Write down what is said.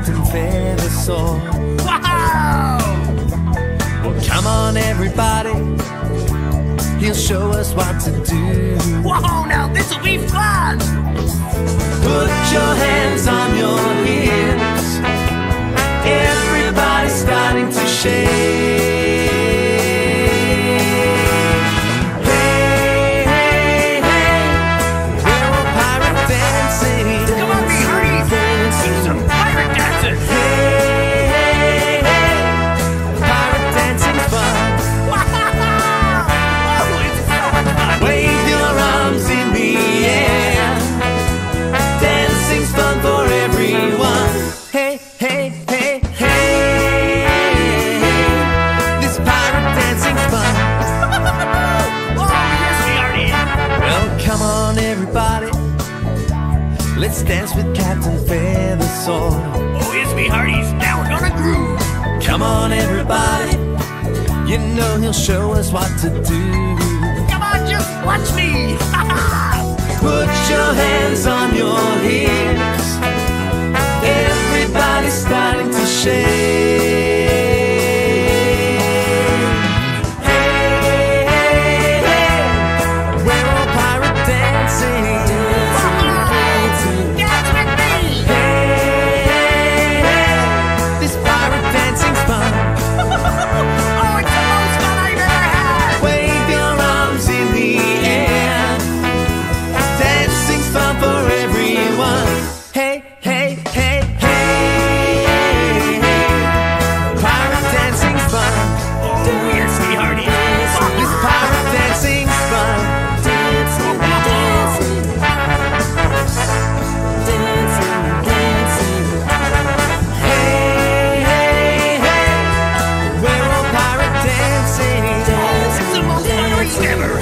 Captain Feathersword. Wow! Well, come on everybody, he'll show us what to do. Whoa, now this'll be fun! Put your hands on your hips, everybody's starting to shake. Let's dance with Captain Feathersword. Oh yes, me hearties, now we're gonna groove. Come on everybody, you know he'll show us what to do. Come on, just watch me. Put your hands on your hips, everybody's starting to shake. Never